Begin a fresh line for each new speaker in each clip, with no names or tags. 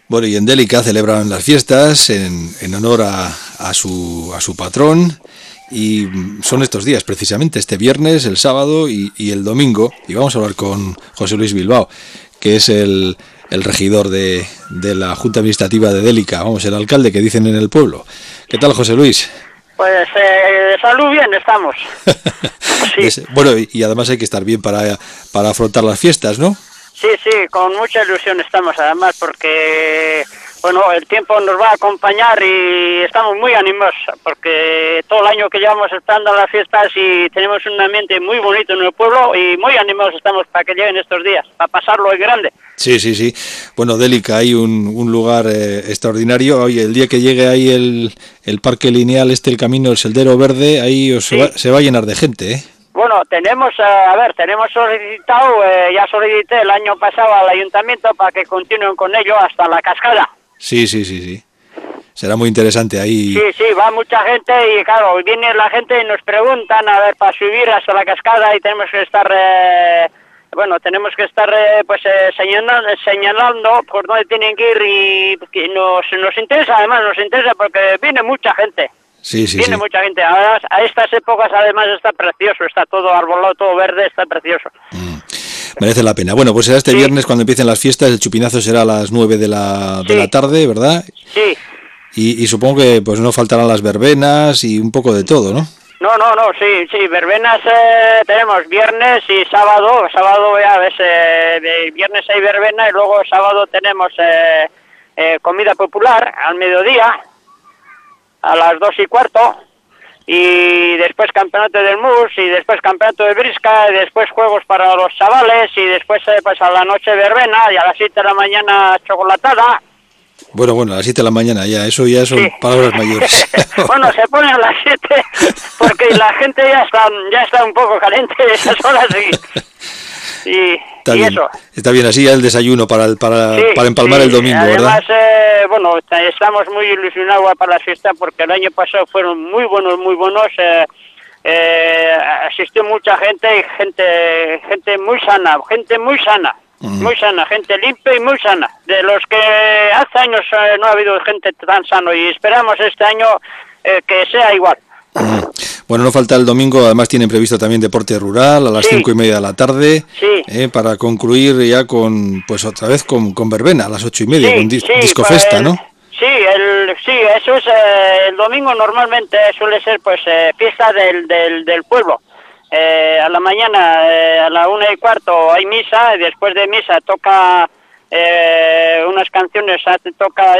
Bueno, y en Délica celebran las fiestas en honor a su patrón, y son estos días, precisamente, este viernes, el sábado y el domingo, y vamos a hablar con José Luis Bilbao, que es el regidor de la Junta Administrativa de Délica, vamos, el alcalde que dicen en el pueblo. ¿Qué tal, José Luis?
Pues de salud bien estamos. Sí.
Bueno, y además hay que estar bien para afrontar las fiestas, ¿no?
Sí, con mucha ilusión estamos, además, porque bueno, el tiempo nos va a acompañar y estamos muy animados, porque todo el año que llevamos estando en las fiestas y tenemos un ambiente muy bonito en el pueblo y muy animados estamos para que lleguen estos días, para pasarlo en grande. Sí.
Bueno, Délica, hay un lugar extraordinario. Oye, el día que llegue ahí el parque lineal, el camino, el sendero verde, ahí se va a llenar de gente, ¿eh?
Bueno, tenemos solicitado, ya solicité el año pasado al ayuntamiento para que continúen con ello hasta la cascada.
Sí. Será muy interesante ahí.
Sí, va mucha gente y claro, viene la gente y nos preguntan, a ver, para subir hasta la cascada y tenemos que estar, señalando por dónde tienen que ir y que nos interesa, además nos interesa porque viene mucha gente. Viene mucha gente. Ahora, a estas épocas además está precioso, está todo arbolado, todo verde, está precioso.
Merece la pena. Bueno, pues será este viernes cuando empiecen las fiestas, el chupinazo será a las 9 de la tarde, ¿verdad?
Sí.
Y supongo que pues no faltarán las verbenas y un poco de todo, ¿no?
No, sí, verbenas tenemos viernes y sábado ya ves, viernes hay verbena y luego sábado tenemos comida popular al mediodía, a las 2:15, y después campeonato del MUS, y después campeonato de brisca, y después juegos para los chavales, y después pues a la noche verbena, y a las 7 de la mañana chocolatada.
Bueno, a las 7 de la mañana eso ya son palabras mayores.
Bueno, se pone a las 7 porque la gente ya está un poco caliente esas horas y eso.
Está bien, así ya el desayuno para empalmar el domingo,
además,
¿verdad?
Estamos muy ilusionados para la fiesta porque el año pasado fueron muy buenos. Asistió mucha gente y gente muy sana, muy sana, gente limpia y muy sana. De los que hace años no ha habido gente tan sana y esperamos este año que sea igual.
Bueno, no falta el domingo, además tienen previsto también deporte rural a las 5:30 de la tarde, para concluir ya otra vez con verbena a las 8:30, con disco festa, ¿no?
Eso es el domingo normalmente suele ser fiesta del pueblo. A la mañana a la 1:15 hay misa y después de misa toca unas canciones, toca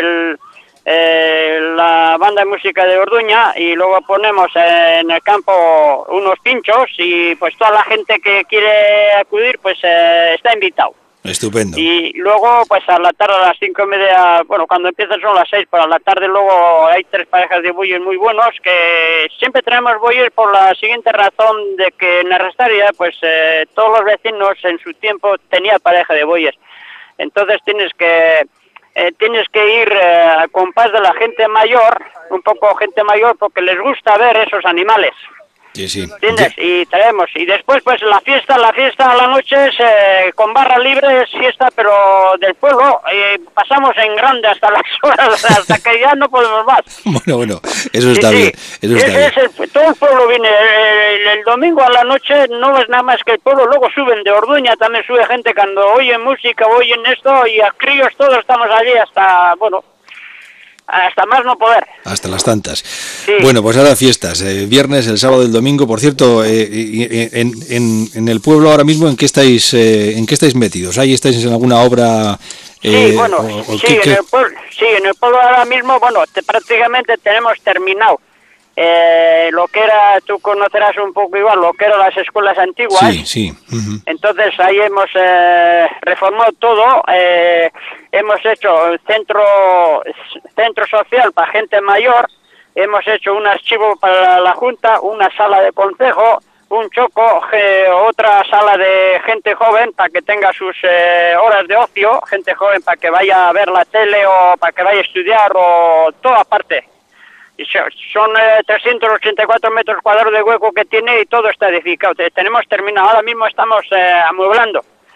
la banda de música de Orduña y luego ponemos en el campo unos pinchos y pues toda la gente que quiere acudir está invitado.
Estupendo.
Y luego pues a la tarde a las 5:30, cuando empiezan son las 6, pero a la tarde luego hay 3 parejas de bueyes muy buenos, que siempre tenemos bueyes por la siguiente razón de que en Arrastaria todos los vecinos en su tiempo tenían pareja de bueyes. Entonces tienes que ir a compás de la gente mayor, un poco gente mayor, porque les gusta ver esos animales.
Sí.
¿Entiendes? Y traemos. Y después, la fiesta a la noche es con barra libre, es fiesta, pero del pueblo. Pasamos en grande hasta las horas, hasta que ya no podemos más.
Bueno, eso está bien.
Todo el pueblo viene. El domingo a la noche no es nada más que el pueblo. Luego suben de Orduña, también sube gente cuando oyen música, oyen esto, y a críos todos estamos allí hasta más no poder.
Hasta las tantas. Sí. Bueno, pues ahora fiestas, viernes, el sábado y el domingo. Por cierto, en el pueblo ahora mismo, ¿en qué estáis metidos? ¿Ahí estáis en alguna obra?
En el pueblo ahora mismo, prácticamente tenemos terminado lo que era, tú conocerás un poco igual, lo que eran las escuelas antiguas.
Sí. Uh-huh.
Entonces ahí hemos reformado todo, hemos hecho un centro social para gente mayor, hemos hecho un archivo para la Junta, una sala de consejo, un choco, otra sala de gente joven para que tenga sus horas de ocio, gente joven para que vaya a ver la tele o para que vaya a estudiar o toda parte. Y son 384 metros cuadrados de hueco que tiene y todo está edificado. Tenemos terminado, ahora mismo estamos amueblando.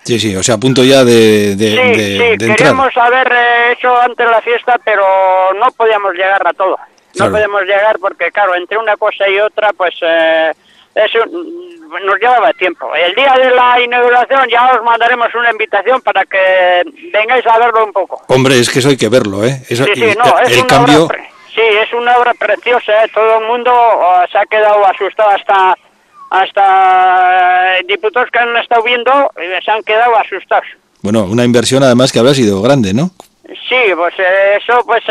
Sí, sí, o sea, a punto ya de entrar.
Queríamos haber hecho antes la fiesta, pero no podíamos llegar a todo. No podemos llegar porque, claro, entre una cosa y otra, pues eso nos llevaba tiempo. El día de la inauguración ya os mandaremos una invitación para que vengáis a verlo un poco.
Hombre, es que eso hay que verlo, ¿eh? Eso,
sí, no, es
el cambio...
Sí, es una obra preciosa, ¿eh? Todo el mundo se ha quedado asustado, hasta diputados que han estado viendo se han quedado asustados.
Bueno, una inversión además que habrá sido grande, ¿no?
Sí, pues eso, pues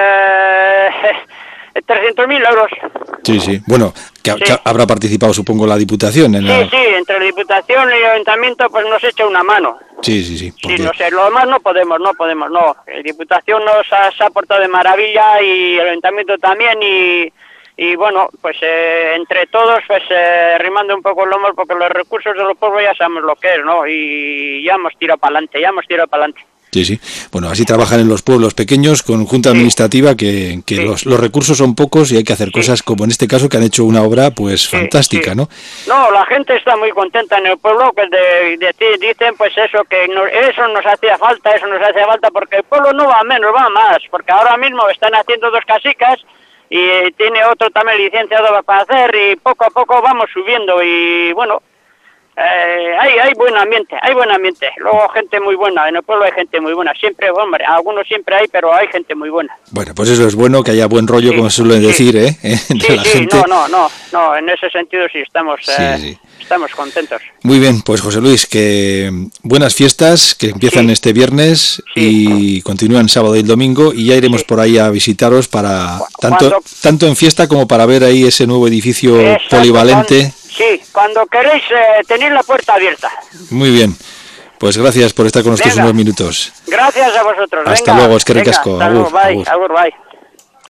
300.000 euros.
Sí, sí. Bueno, que habrá participado, supongo, la Diputación.
Sí, entre la Diputación y el Ayuntamiento pues nos echa una mano.
Sí.
Porque... Sí, no sé, lo demás no podemos. La Diputación nos ha aportado de maravilla y el Ayuntamiento también y bueno, pues entre todos, pues rimando un poco el lomo, porque los recursos de los pueblos ya sabemos lo que es, ¿no? Y ya hemos tirado para adelante.
Sí. Bueno, así trabajan en los pueblos pequeños con junta administrativa que los recursos son pocos y hay que hacer cosas como en este caso que han hecho una obra pues fantástica, ¿no?
No, la gente está muy contenta en el pueblo, que dicen pues eso, que eso nos hacía falta porque el pueblo no va menos, va más, porque ahora mismo están haciendo 2 casicas y tiene otro también licenciado para hacer y poco a poco vamos subiendo y bueno, hay buen ambiente. Luego gente muy buena, en el pueblo hay gente muy buena, siempre, hombre, algunos siempre hay, pero hay gente muy buena.
Bueno, pues eso es bueno, que haya buen rollo, como se suele decir, entre la gente.
No, en ese sentido sí estamos contentos.
Muy bien, pues José Luis, que buenas fiestas, que empiezan este viernes y continúan sábado y el domingo, y ya iremos por ahí a visitaros para tanto en fiesta como para ver ahí ese nuevo edificio polivalente.
Sí, cuando queréis tener la puerta abierta.
Muy bien. Pues gracias por estar con nosotros unos minutos.
Gracias a vosotros.
Hasta luego, eskerrik asko.
Agur, bye.